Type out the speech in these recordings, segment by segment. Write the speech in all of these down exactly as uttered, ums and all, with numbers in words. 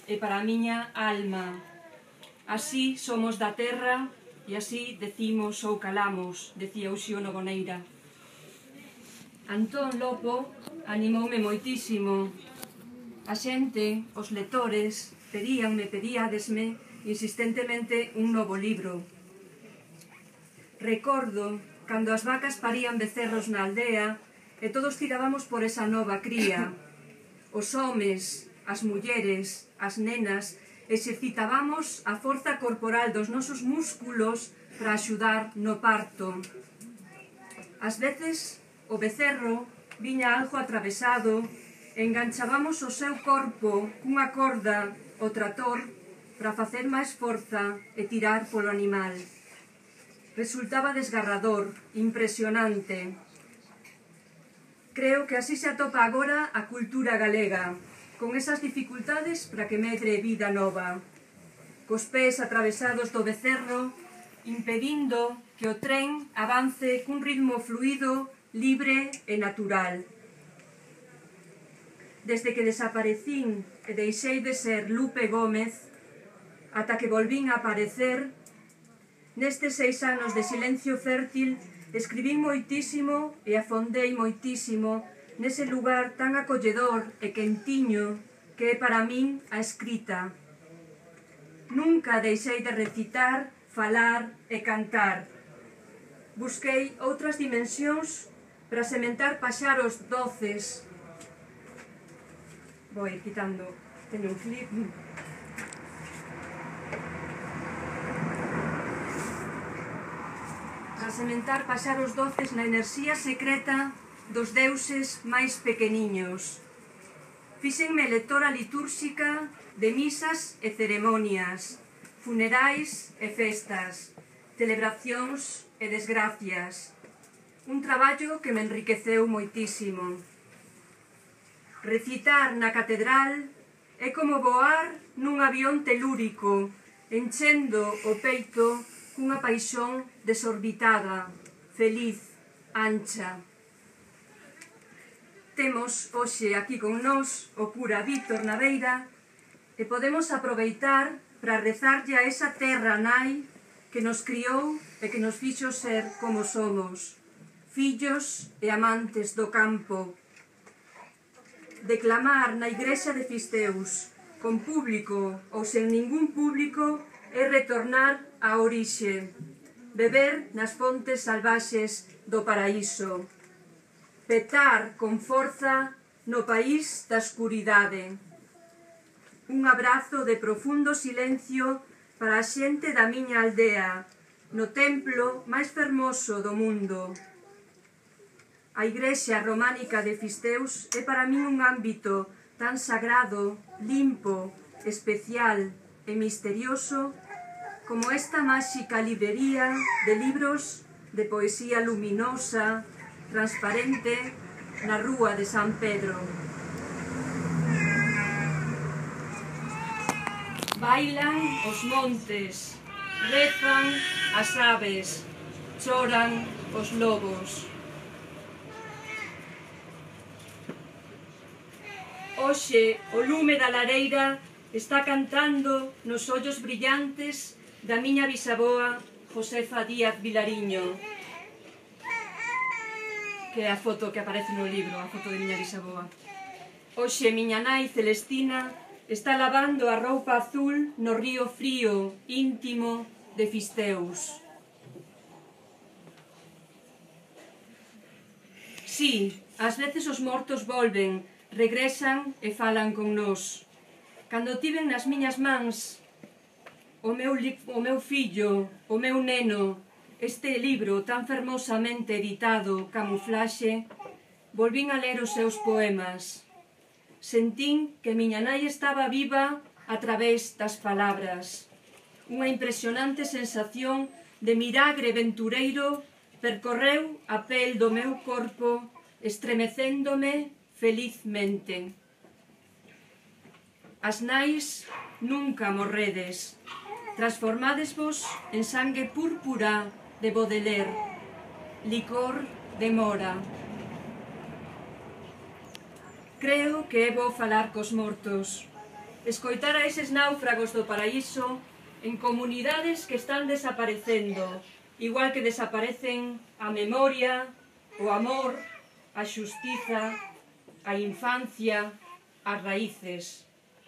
e para a miña alma. Así somos da terra e así decimos ou calamos, decía Uxío Nogueira. Antón Lopo animoume moitísimo. A xente, os lectores, pedíanme, pedíadesme insistentemente un novo libro. Recordo cando as vacas parían becerros na aldea e todos tirábamos por esa nova cría. Os homes, as mulleres, as nenas, exercitábamos a forza corporal dos nosos músculos para axudar no parto. Ás veces, o becerro viña algo atravesado e enganchábamos o seu corpo cunha corda ao trator para facer máis forza e tirar polo animal. Resultaba desgarrador, impresionante. Creo que así se atopa agora a cultura galega, con esas dificultades para que medre vida nova, cos pés atravesados do becerro, impedindo que o tren avance cun ritmo fluido, libre e natural. Desde que desaparecín e deixei de ser Lupe Gómez, ata que volvín a aparecer, nestes seis anos de silencio fértil, escribín moitísimo e afondei moitísimo nese lugar tan acolledor e quentiño que é para min a escrita. Nunca deixei de recitar, falar e cantar. Busquei outras dimensións para sementar paxaros doces. Vou ir quitando, teño un clip. Para sementar paxaros doces na enerxía secreta dos deuses máis pequeniños. Fíxenme lectora litúrxica de misas e ceremonias, funerais e festas, celebracións e desgracias. Un traballo que me enriqueceu moitísimo. Recitar na catedral é como voar nun avión telúrico, enchendo o peito cunha paixón desorbitada, feliz, ancha. Temos hoxe aquí con nós o cura Víctor Naveira e podemos aproveitar para rezarlle a esa terra nai que nos criou e que nos fixo ser como somos, fillos e amantes do campo. Declamar na igrexa de Fisteus, con público ou sen ningún público, é retornar á orixe, beber nas fontes salvaxes do paraíso, petar con forza no país da escuridade. Un abrazo de profundo silencio para a xente da miña aldea, no templo máis fermoso do mundo. A igrexa románica de Fisteus é para min un ámbito tan sagrado, limpo, especial e misterioso como esta máxica librería de libros de poesía luminosa, transparente, na rúa de San Pedro. Bailan os montes, rezan as aves, choran os lobos. Hoxe o lume da lareira está cantando nos ollos brillantes da miña bisaboa Josefa Díaz Vilariño, que é a foto que aparece no libro, a foto de miña bisaboa. Hoxe miña nai Celestina está lavando a roupa azul no río frío, íntimo de Fisteus. Sí, ás veces os mortos volven, regresan e falan con nós. Cando tiven nas miñas mans o meu, o meu fillo, o meu neno, este libro tan fermosamente editado, Camuflaxe, volvín a ler os seus poemas. Sentín que miña nai estaba viva a través das palabras. Unha impresionante sensación de milagre ventureiro percorreu a pel do meu corpo, estremecéndome felizmente. As nais nunca morredes, transformadesvos en sangue púrpura de Baudelaire, licor de mora. Creo que é bo falar cos mortos. escoitar a eses náufragos do paraíso en comunidades que están desaparecendo, igual que desaparecen a memoria, o amor, a xustiza, a infancia, as raíces.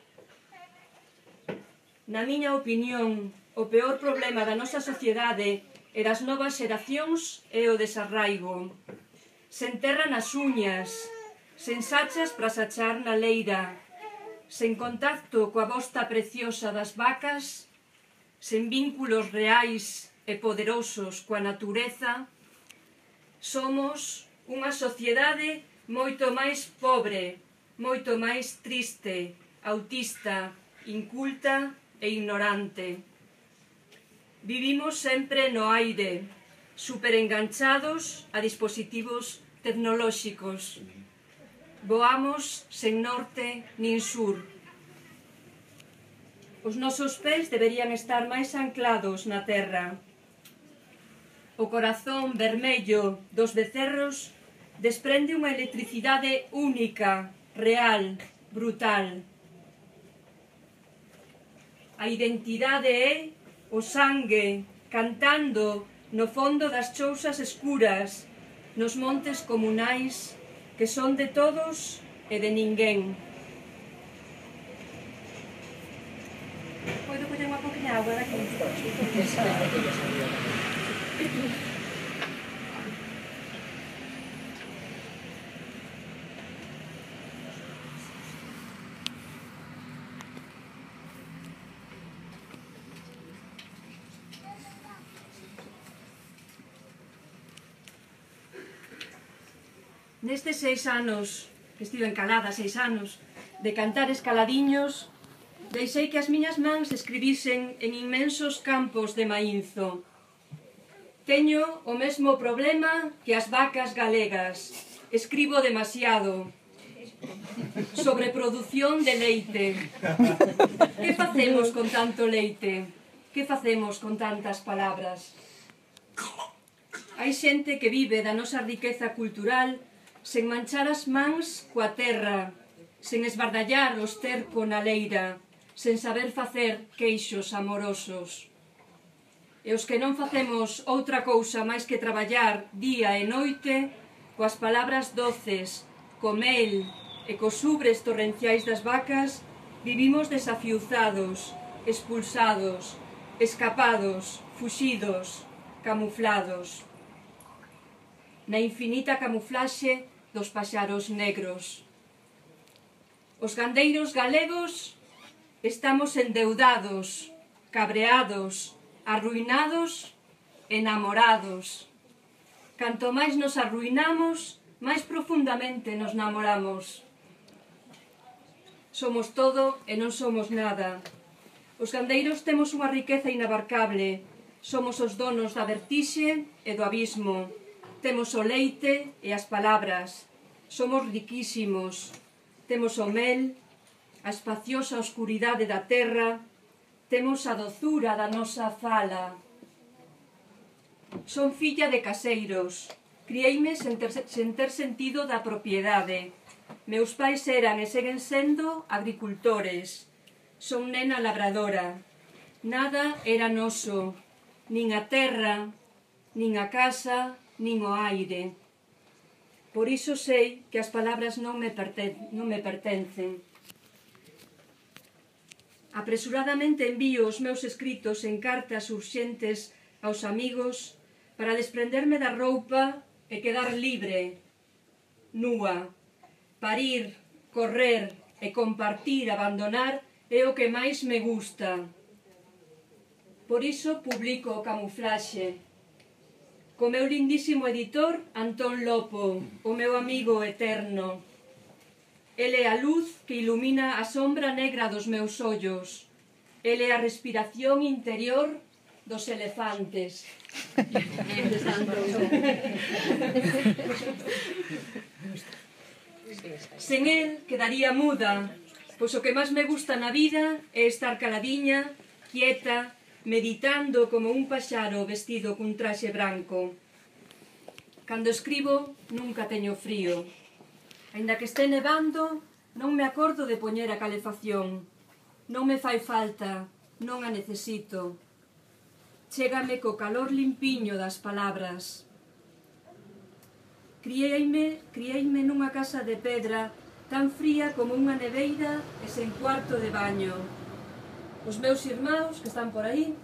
Na miña opinión, o peor problema da nosa sociedade e das novas xeracións é o desarraigo. Se enterran as uñas, sen sachas para sachar na leira, sen contacto coa bosta preciosa das vacas, sen vínculos reais e poderosos coa natureza, somos unha sociedade moito máis pobre, moito máis triste, autista, inculta e ignorante. Vivimos sempre no aire, superenganchados a dispositivos tecnolóxicos. Voamos sen norte nin sur. Os nosos pés deberían estar máis anclados na terra. O corazón vermello dos becerros desprende unha electricidade única, real, brutal. A identidade é o sangue cantando no fondo das chousas escuras, nos montes comunais que son de todos e de ninguén. Podo coller unha poquinha agua daqui? Nestes seis anos, que estive encalada seis anos, de cantar escaladiños, deixei que as miñas mans escribisen en inmensos campos de maínzo. Teño o mesmo problema que as vacas galegas. Escribo demasiado. Sobreproducción de leite. Que facemos con tanto leite? Que facemos con tantas palabras? Hai xente que vive da nosa riqueza cultural sen manchar as mans coa terra, sen esbardallar o esterco na leira, sen saber facer queixos amorosos. E os que non facemos outra cousa máis que traballar día e noite, coas palabras doces, co mel e cos ubres torrenciais das vacas, vivimos desafiuzados, expulsados, escapados, fuxidos, camuflados. Na infinita camuflaxe dos paxaros negros. Os gandeiros galegos estamos endeudados, cabreados, arruinados, enamorados. Canto máis nos arruinamos, máis profundamente nos namoramos. Somos todo e non somos nada. Os gandeiros temos unha riqueza inabarcable. Somos os donos da vertixe e do abismo. Temos o leite e as palabras. Somos riquísimos. Temos o mel, a espaciosa oscuridade da terra. Temos a dozura da nosa fala. Son filla de caseiros. Crieime sen ter, sen ter sentido da propiedade. Meus pais eran e seguen sendo agricultores. Son nena labradora. Nada era noso. Nin a terra, nin a casa, nin o aire. Por iso sei que as palabras non me, perten non me pertencen. Apresuradamente envío os meus escritos en cartas urxentes aos amigos para desprenderme da roupa e quedar libre, núa. Parir, correr e compartir, abandonar é o que máis me gusta. Por iso publico o camuflaxe. Co meu lindísimo editor, Antón Lopo, o meu amigo eterno. Ele é a luz que ilumina a sombra negra dos meus ollos. Ele é a respiración interior dos elefantes. Sen el quedaría muda, pois o que máis me gusta na vida é estar caladiña, quieta, meditando como un paxaro vestido cun traxe branco. Cando escribo, nunca teño frío. Aínda que este nevando, non me acordo de poñer a calefacción. Non me fai falta, non a necesito. Chégame co calor limpiño das palabras. Crieime, crieime nunha casa de pedra tan fría como unha neveira e sen cuarto de baño. Os meus irmãos, que están por aí,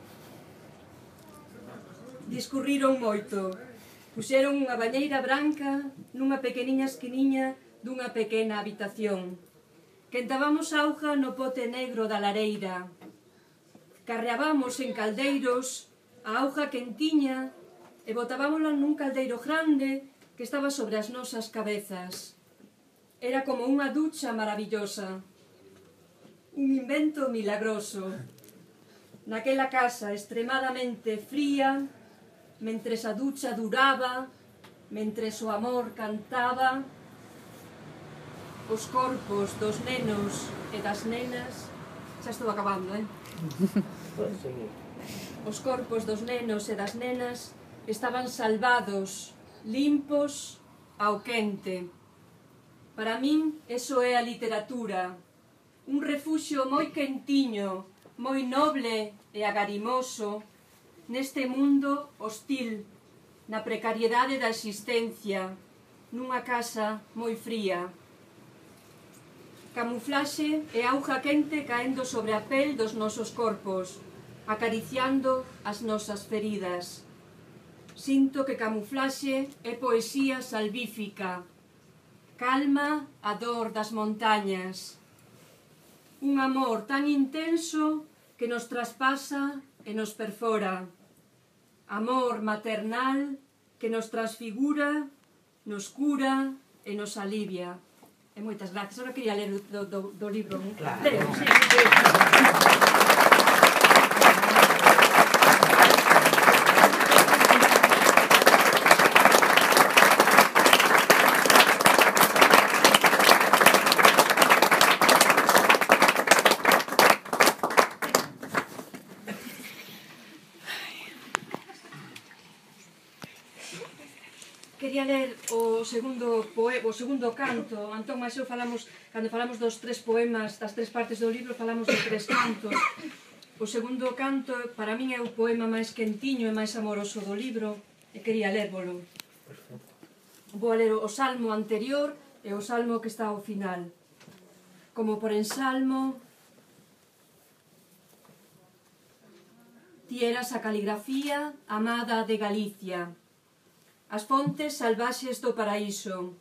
discurriron moito. Puxeron unha bañeira branca nunha pequeniña esquiniña dunha pequena habitación. Quentábamos auga no pote negro da lareira. Carreábamos en caldeiros a auga quentiña e botábámola nun caldeiro grande que estaba sobre as nosas cabezas. Era como unha ducha maravillosa, un invento milagroso. Naquela casa extremadamente fría, mentres a ducha duraba, mentres o amor cantaba, os corpos dos nenos e das nenas... Xa estou acabando, eh? Os corpos dos nenos e das nenas estaban salvados, limpos, ao quente. Para min, eso é a literatura. Un refuxio moi quentiño, moi noble e agarimoso neste mundo hostil, na precariedade da existencia, nunha casa moi fría. Camuflaxe e auga quente caendo sobre a pel dos nosos corpos, acariciando as nosas feridas. Sinto que camuflaxe é poesía salvífica, calma a dor das montañas. Un amor tan intenso que nos traspasa e nos perfora. Amor maternal que nos transfigura, nos cura e nos alivia. E moitas gracias. Agora quería ler do, do, do libro. Claro. Leo, sí. Quería ler o segundo poe, o segundo canto. Antón mais eu falamos, cando falamos dos tres poemas, das tres partes do libro, falamos de tres cantos. O segundo canto, para min, é o poema máis quentiño e máis amoroso do libro, e quería lérvolo. Vou a ler o salmo anterior e o salmo que está ao final. Como por ensalmo, ti eras a caligrafía amada de Galicia, as fontes salvaxes do paraíso.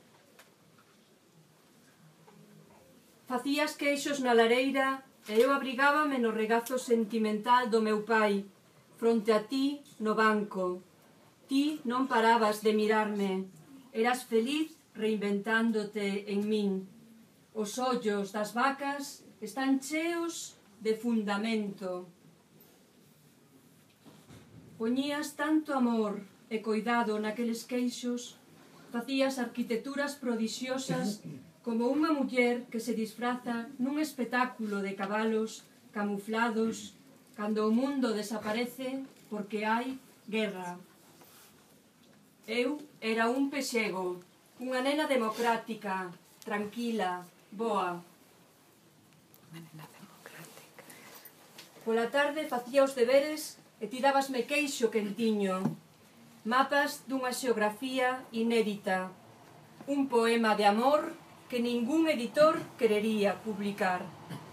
Facías queixos na lareira e eu abrigábame no regazo sentimental do meu pai, fronte a ti no banco. Ti non parabas de mirarme, eras feliz reinventándote en min. Os ollos das vacas están cheos de fundamento. Poñías tanto amor e coidado naqueles queixos, facías arquitecturas prodixiosas como unha muller que se disfraza nun espectáculo de cabalos camuflados cando o mundo desaparece porque hai guerra. Eu era un pexego, unha nena democrática, tranquila, boa. Pola tarde facía os deberes e tirábasme queixo quentiño. Mapas dunha xeografía inédita, un poema de amor que ningún editor querería publicar.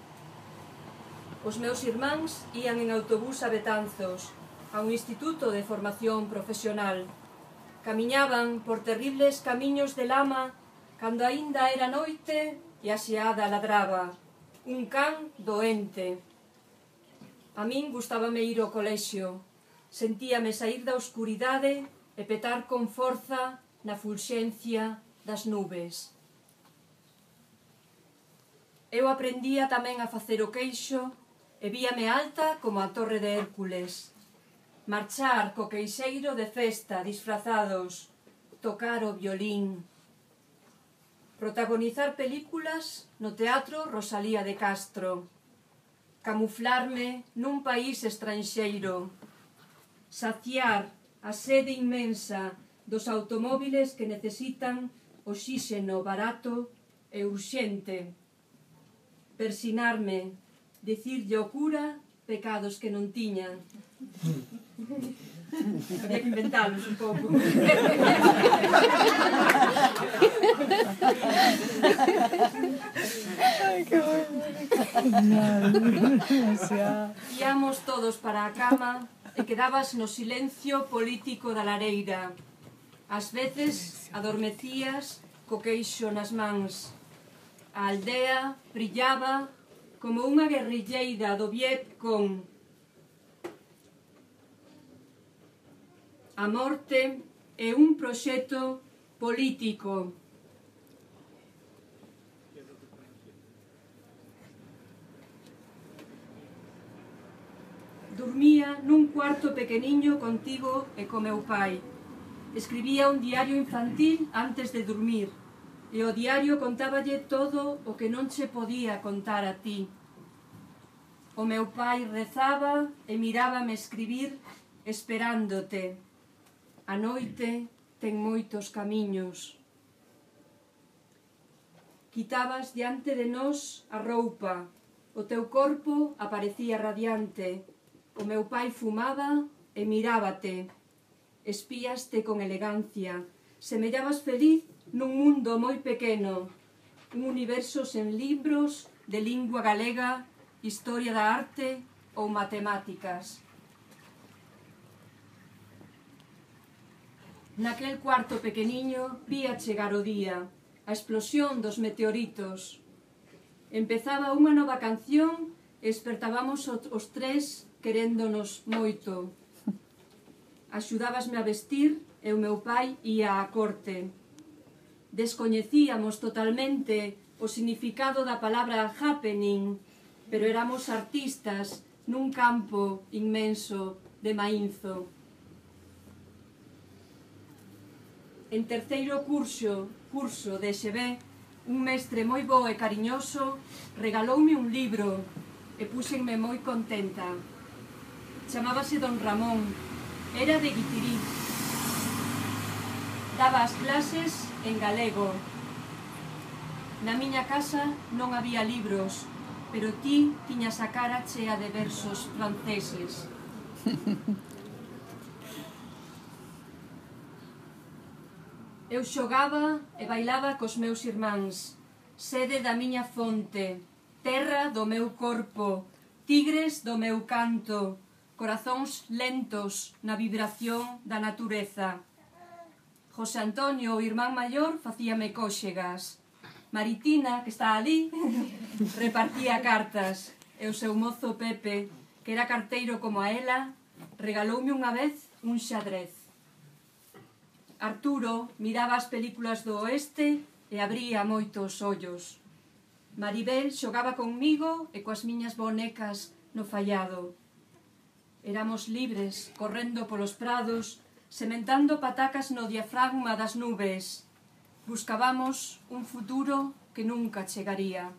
Os meus irmáns ían en autobús a Betanzos, a un instituto de formación profesional. Camiñaban por terribles camiños de lama cando aínda era noite e a xeada ladraba, un can doente. A min gustábame ir ao colexio. Sentíame saír da oscuridade e petar con forza na fulxencia das nubes. Eu aprendía tamén a facer o queixo e víame alta como a torre de Hércules. Marchar co queixeiro de festa disfrazados, tocar o violín. Protagonizar películas no Teatro Rosalía de Castro. Camuflarme nun país estranxeiro. Saciar a sede inmensa dos automóviles que necesitan oxíxeno barato e urxente. Persinarme, dicirlle ao cura pecados que non tiña. Había que inventalos un pouco. Ai, que bueno. Íamos todos para a cama e quedabas no silencio político da lareira. Ás veces adormecías co queixo nas mans. A aldea brillaba como unha guerrilleira do Vietcong. A morte é un proxecto político. Dormía nun cuarto pequeniño contigo e co meu pai. Escribía un diario infantil antes de dormir, e o diario contáballe todo o que non che podía contar a ti. O meu pai rezaba e mirábame escribir esperándote. A noite ten moitos camiños. Quitabas diante de nós a roupa, o teu corpo aparecía radiante, o meu pai fumaba e mirábate. Espíaste con elegancia, semellabas feliz nun mundo moi pequeno, un universo sen libros de lingua galega, historia da arte ou matemáticas. Naquel cuarto pequeniño vía chegar o día, a explosión dos meteoritos. Empezaba unha nova canción e despertábamos os tres queréndonos moito. Axudábasme a vestir e o meu pai ía á corte. Descoñecíamos totalmente o significado da palabra happening, pero éramos artistas nun campo inmenso de Mainzo. En terceiro curso, curso de X B, un mestre moi bo e cariñoso regaloume un libro e púxenme moi contenta. Chamábase Don Ramón, era de Guitirí. Daba as clases en galego. Na miña casa non había libros, pero ti tiñas a cara chea de versos franceses. Eu xogaba e bailaba cos meus irmáns, sede da miña fonte, terra do meu corpo, tigres do meu canto, corazóns lentos na vibración da natureza. José Antonio, o irmán maior, facíame cóxegas. Maritina, que está ali, repartía cartas, e o seu mozo Pepe, que era carteiro como a ela, regaloume unha vez un xadrez. Arturo miraba as películas do oeste e abría moitos ollos. Maribel xogaba conmigo e coas miñas bonecas no fallado. Éramos libres, correndo polos prados, sementando patacas no diafragma das nubes. Buscábamos un futuro que nunca chegaría.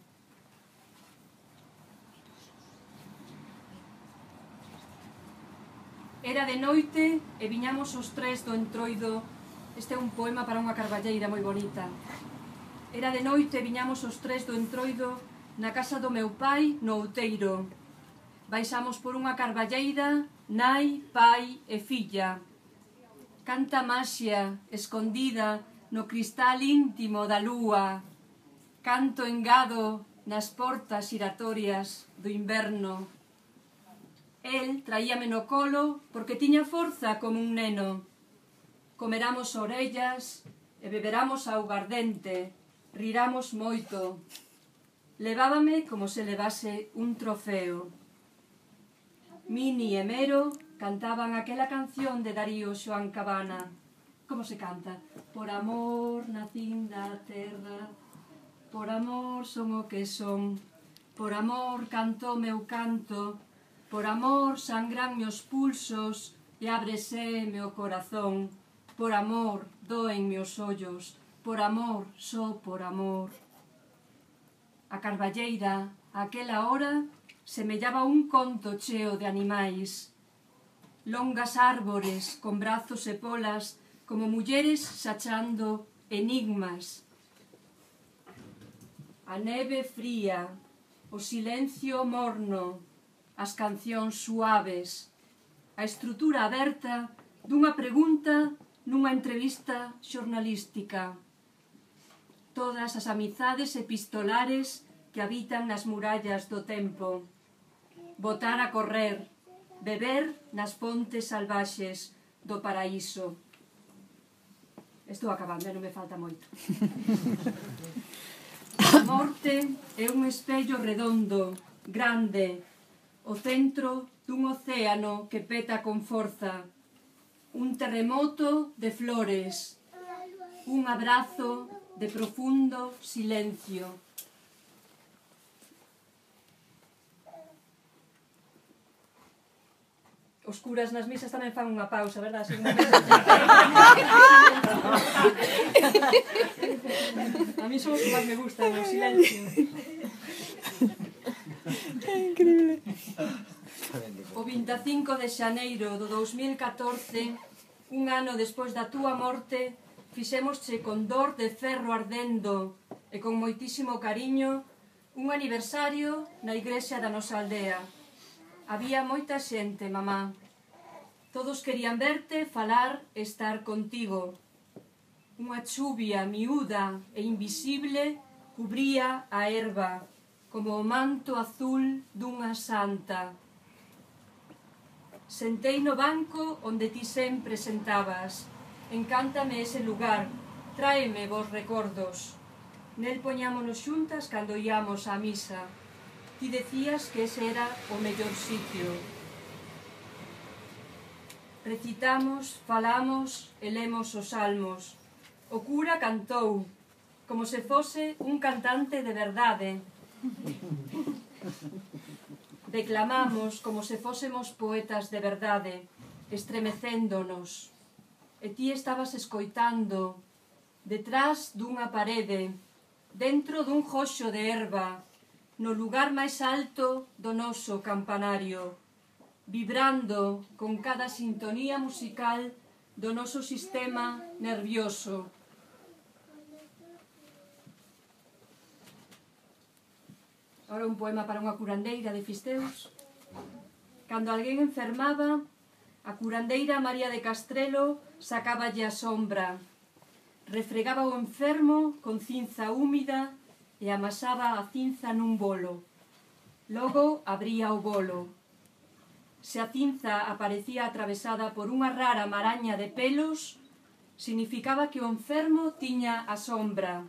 Era de noite e viñamos os tres do entroido. Este é un poema para unha carballeira moi bonita. Era de noite e viñamos os tres do entroido na casa do meu pai no Outeiro. Baixamos por unha carballeira, nai, pai e filla. Canta maxia, escondida no cristal íntimo da lúa. Canto engado nas portas xiratorias do inverno. El traíame no colo porque tiña forza como un neno. Comeramos orellas e beberamos augardente, riramos moito. Levábame como se levase un trofeo. Mini e Mero cantaban aquela canción de Darío Xoán Cabana. Como se canta? Por amor nacín da terra, por amor son o que son, por amor canto meu canto, por amor sangran meus pulsos e ábrese meu corazón. Por amor doen meus ollos, por amor, só por amor. A carballeira, aquela hora, semellaba un conto cheo de animais. Longas árbores con brazos e polas, como mulleres sachando enigmas. A neve fría, o silencio morno, as cancións suaves, a estrutura aberta dunha pregunta nunha entrevista xornalística. Todas as amizades epistolares que habitan nas murallas do tempo. Botar a correr, beber nas fontes salvaxes do paraíso. Estou acabando, non me falta moito. A morte é un espello redondo, grande, o centro dun océano que peta con forza, un terremoto de flores, un abrazo de profundo silencio. Os curas nas misas tamén fan unha pausa, verdad? Un a mí son os que máis me gustan, o silencio. É increíble. O vinte e cinco de xaneiro do dous mil catorce, un ano despois da túa morte, fixémosche con dor de ferro ardendo e con moitísimo cariño un aniversario na igrexa da nosa aldea. Había moita xente, mamá. Todos querían verte, falar e estar contigo. Unha chuvia miúda e invisible cubría a herba, como o manto azul dunha santa. Sentei no banco onde ti sempre sentabas. Encántame ese lugar, tráeme vos recordos. Nel poñámonos xuntas cando íamos á misa. Ti decías que ese era o mellor sitio. Recitamos, falamos e lemos os salmos. O cura cantou, como se fose un cantante de verdade. Declamamos como se fósemos poetas de verdade, estremecéndonos. E ti estabas escoitando, detrás dunha parede, dentro dun joxo de herba, no lugar máis alto do noso campanario, vibrando con cada sintonía musical do noso sistema nervioso. Ahora un poema para unha curandeira de Fisteus. Cando alguén enfermaba, a curandeira María de Castrelo sacáballe a sombra, refregaba o enfermo con cinza húmida e amasaba a cinza nun bolo. Logo abría o bolo. Se a cinza aparecía atravesada por unha rara maraña de pelos, significaba que o enfermo tiña a sombra.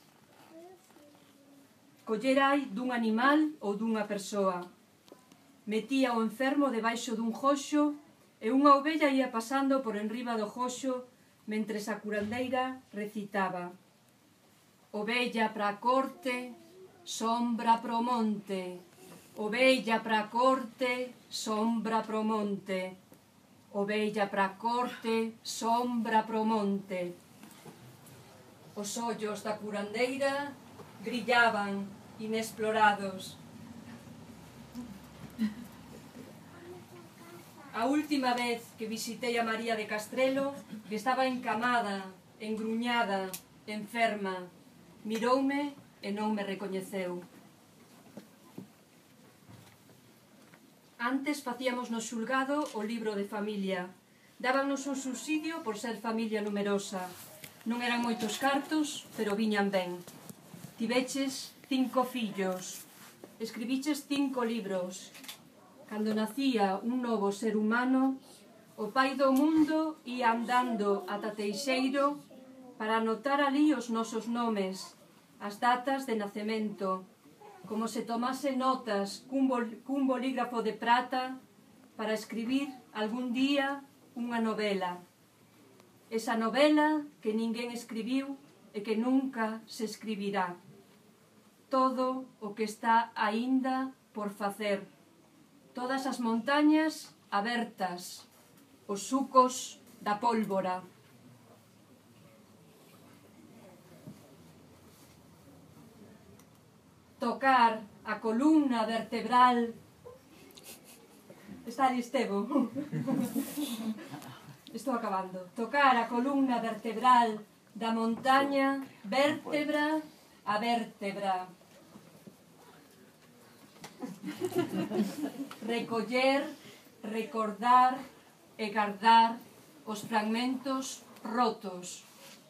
Collerai dun animal ou dunha persoa. Metía o enfermo debaixo dun joxo e unha ovella ia pasando por enriba do joxo mentres a curandeira recitaba: ovella pra corte, sombra pro monte, ovella pra corte, sombra pro monte, ovella pra corte, sombra pro monte. Os ollos da curandeira brillaban inexplorados. A última vez que visitei a María de Castrelo, que estaba encamada, engruñada, enferma, miroume e non me recoñeceu. Antes facíamos no xulgado o libro de familia. Dábanos un subsidio por ser familia numerosa. Non eran moitos cartos, pero viñan ben. Tiveches cinco fillos. Escribiches cinco libros. Cando nacía un novo ser humano, o pai do mundo ia andando ata Teixeiro para anotar ali os nosos nomes, as datas de nacemento, como se tomase notas cun, bol cun bolígrafo de prata para escribir algún día unha novela. Esa novela que ninguén escribiu e que nunca se escribirá. Todo o que está aínda por facer. Todas as montañas abertas, os sucos da pólvora. Tocar a columna vertebral. Está ali Estevo. Estou acabando. Tocar a columna vertebral da montaña, vértebra a vértebra. Recoller, recordar e guardar os fragmentos rotos.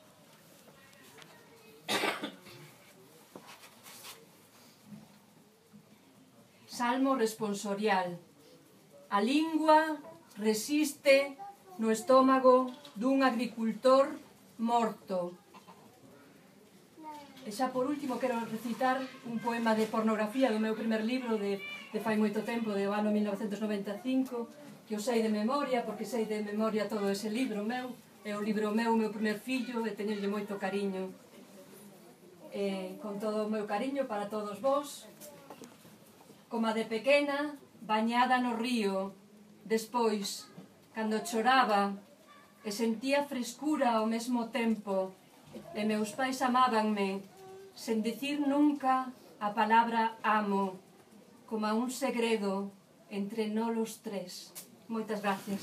Salmo responsorial. A lingua resiste no estómago dun agricultor morto. E xa por último quero recitar un poema de pornografía do meu primer libro de, de fai moito tempo, do ano mil novecentos noventa e cinco, que o sei de memoria, porque sei de memoria todo ese libro meu. É o libro meu, o meu primer fillo, e teñolle moito cariño. E, con todo o meu cariño para todos vós, como de pequena, bañada no río, despois, cando choraba e sentía frescura ao mesmo tempo, e meus pais amábanme, sen dicir nunca a palabra amo, como a un segredo entre nós os tres. Moitas gracias.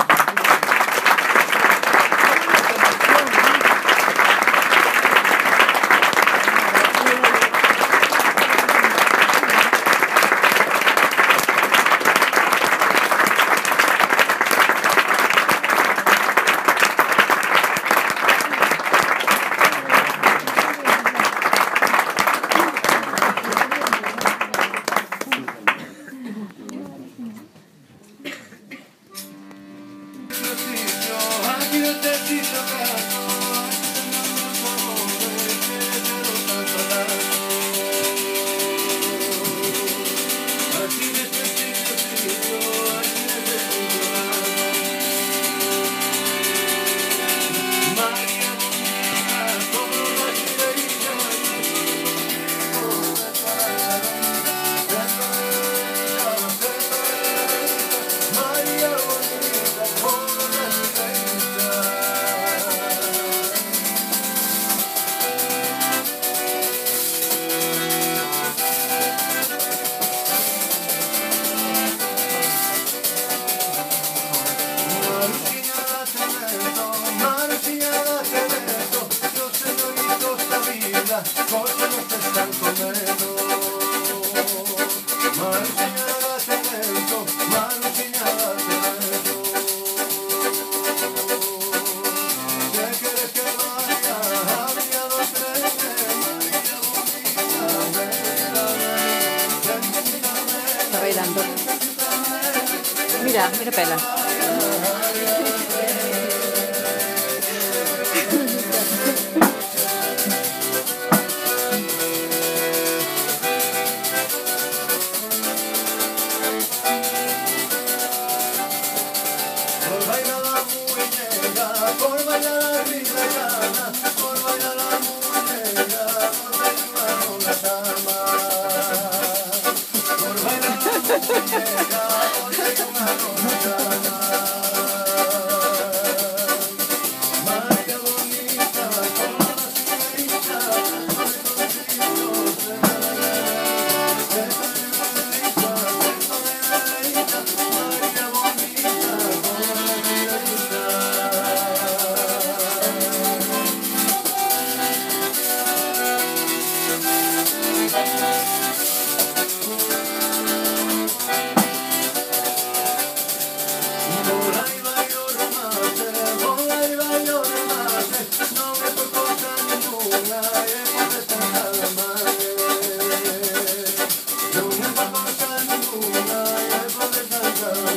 Mira, mira pela. Una cosa ninguna, y el poder saltar.